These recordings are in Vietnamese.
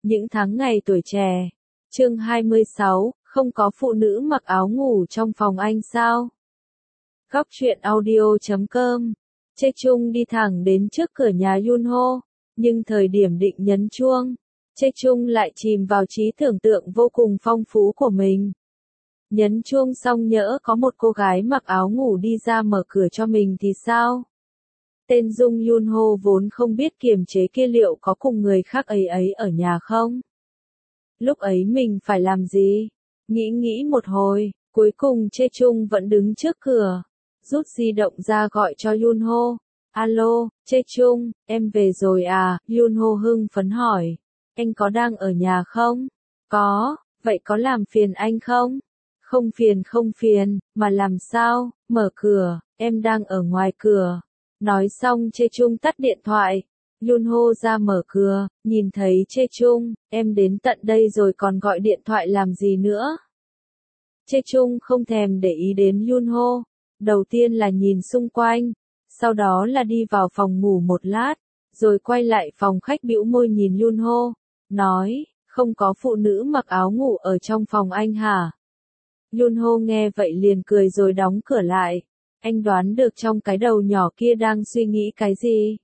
Những tháng ngày tuổi trẻ. Chương 26, không có phụ nữ mặc áo ngủ trong phòng anh sao? Góc truyện audio.com. Chae Chung đi thẳng đến trước cửa nhà Yunho, nhưng thời điểm định nhấn chuông, Chae Chung lại chìm vào trí tưởng tượng vô cùng phong phú của mình. Nhấn chuông xong nhỡ có một cô gái mặc áo ngủ đi ra mở cửa cho mình thì sao? Tên Dung Yunho vốn không biết kiềm chế kia liệu có cùng người khác ấy ở nhà không? Lúc ấy mình phải làm gì? Nghĩ một hồi, cuối cùng Chae Chung vẫn đứng trước cửa, rút di động ra gọi cho Yunho. Alo, Chae Chung, em về rồi à? Yunho hưng phấn hỏi. Anh có đang ở nhà không? Có, vậy có làm phiền anh không? Không phiền, mà làm sao? Mở cửa, em đang ở ngoài cửa. Nói xong Chae Chung tắt điện thoại. Yunho ra mở cửa, nhìn thấy Chae Chung, em đến tận đây rồi còn gọi điện thoại làm gì nữa? Chae Chung không thèm để ý đến Yunho, đầu tiên là nhìn xung quanh, sau đó là đi vào phòng ngủ một lát, rồi quay lại phòng khách bĩu môi nhìn Yunho, nói, không có phụ nữ mặc áo ngủ ở trong phòng anh hả? Yunho nghe vậy liền cười rồi đóng cửa lại, anh đoán được trong cái đầu nhỏ kia đang suy nghĩ cái gì?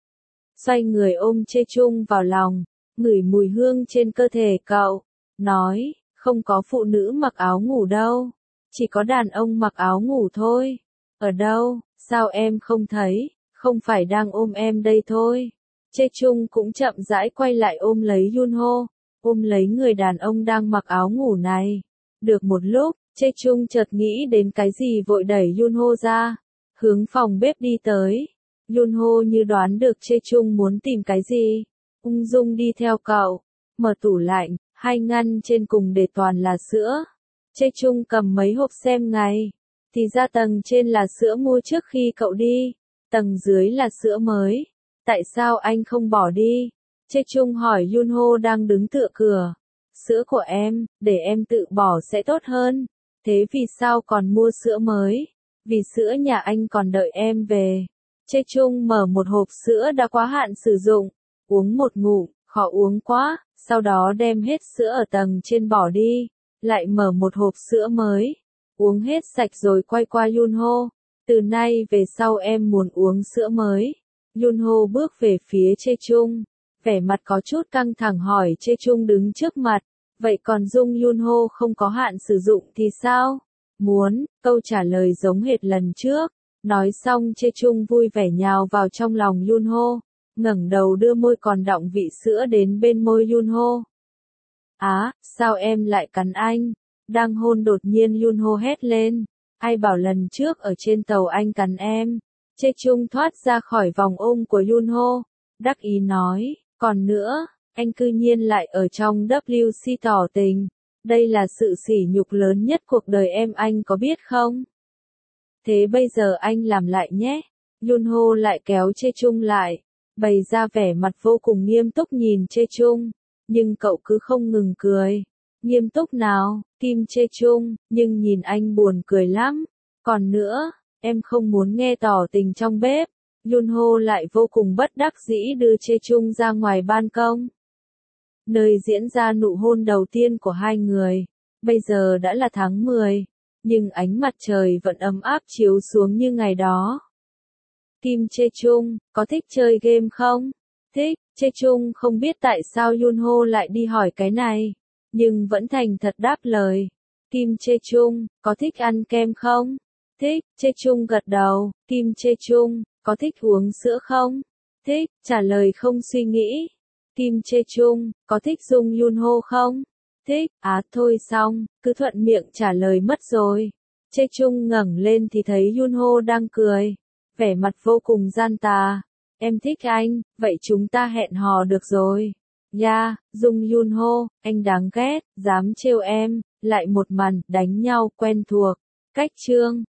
Xoay người ôm Chae Chung vào lòng, ngửi mùi hương trên cơ thể cậu, nói, không có phụ nữ mặc áo ngủ đâu, chỉ có đàn ông mặc áo ngủ thôi. Ở đâu, sao em không thấy, không phải đang ôm em đây thôi. Chae Chung cũng chậm rãi quay lại ôm lấy Yunho, ôm lấy người đàn ông đang mặc áo ngủ này. Được một lúc, Chae Chung chợt nghĩ đến cái gì vội đẩy Yunho ra, hướng phòng bếp đi tới. Yunho như đoán được Chae Chung muốn tìm cái gì, ung dung đi theo cậu, mở tủ lạnh, hai ngăn trên cùng để toàn là sữa. Chae Chung cầm mấy hộp xem ngay, thì ra tầng trên là sữa mua trước khi cậu đi, tầng dưới là sữa mới. Tại sao anh không bỏ đi? Chae Chung hỏi Yunho đang đứng tựa cửa. Sữa của em, để em tự bỏ sẽ tốt hơn. Thế vì sao còn mua sữa mới? Vì sữa nhà anh còn đợi em về. Chae Chung mở một hộp sữa đã quá hạn sử dụng, uống một ngụm, khó uống quá, sau đó đem hết sữa ở tầng trên bỏ đi, lại mở một hộp sữa mới, uống hết sạch rồi quay qua Yunho, từ nay về sau em muốn uống sữa mới. Yunho bước về phía Chae Chung, vẻ mặt có chút căng thẳng hỏi Chae Chung đứng trước mặt, vậy còn Dung Yunho không có hạn sử dụng thì sao? Muốn, câu trả lời giống hệt lần trước. Nói xong Chae Chung vui vẻ nhào vào trong lòng Yunho, ngẩng đầu đưa môi còn đọng vị sữa đến bên môi Yunho. Á, sao em lại cắn anh? Đang hôn đột nhiên Yunho hét lên. Ai bảo lần trước ở trên tàu anh cắn em? Chae Chung thoát ra khỏi vòng ôm của Yunho, đắc ý nói, còn nữa, anh cư nhiên lại ở trong WC tỏ tình. Đây là sự sỉ nhục lớn nhất cuộc đời em anh có biết không? Thế bây giờ anh làm lại nhé. Yunho lại kéo Chae Chung lại, bày ra vẻ mặt vô cùng nghiêm túc nhìn Chae Chung, nhưng cậu cứ không ngừng cười. Nghiêm túc nào, tim Chae Chung, nhưng nhìn anh buồn cười lắm. Còn nữa, em không muốn nghe tỏ tình trong bếp. Yunho lại vô cùng bất đắc dĩ đưa Chae Chung ra ngoài ban công, nơi diễn ra nụ hôn đầu tiên của hai người. Bây giờ đã là tháng 10. Nhưng ánh mặt trời vẫn ấm áp chiếu xuống như ngày đó. Tim Chae Chung, có thích chơi game không? Thích, Chae Chung không biết tại sao Yunho lại đi hỏi cái này, nhưng vẫn thành thật đáp lời. Tim Chae Chung, có thích ăn kem không? Thích, Chae Chung gật đầu. Tim Chae Chung, có thích uống sữa không? Thích, trả lời không suy nghĩ. Tim Chae Chung, có thích Dung Yunho không? Thích, thôi xong, cứ thuận miệng trả lời mất rồi. Chae Chung ngẩng lên thì thấy Yunho đang cười, vẻ mặt vô cùng gian tà. Em thích anh, vậy chúng ta hẹn hò được rồi. Dung Yunho, anh đáng ghét, dám trêu em, lại một màn đánh nhau quen thuộc. Cách chương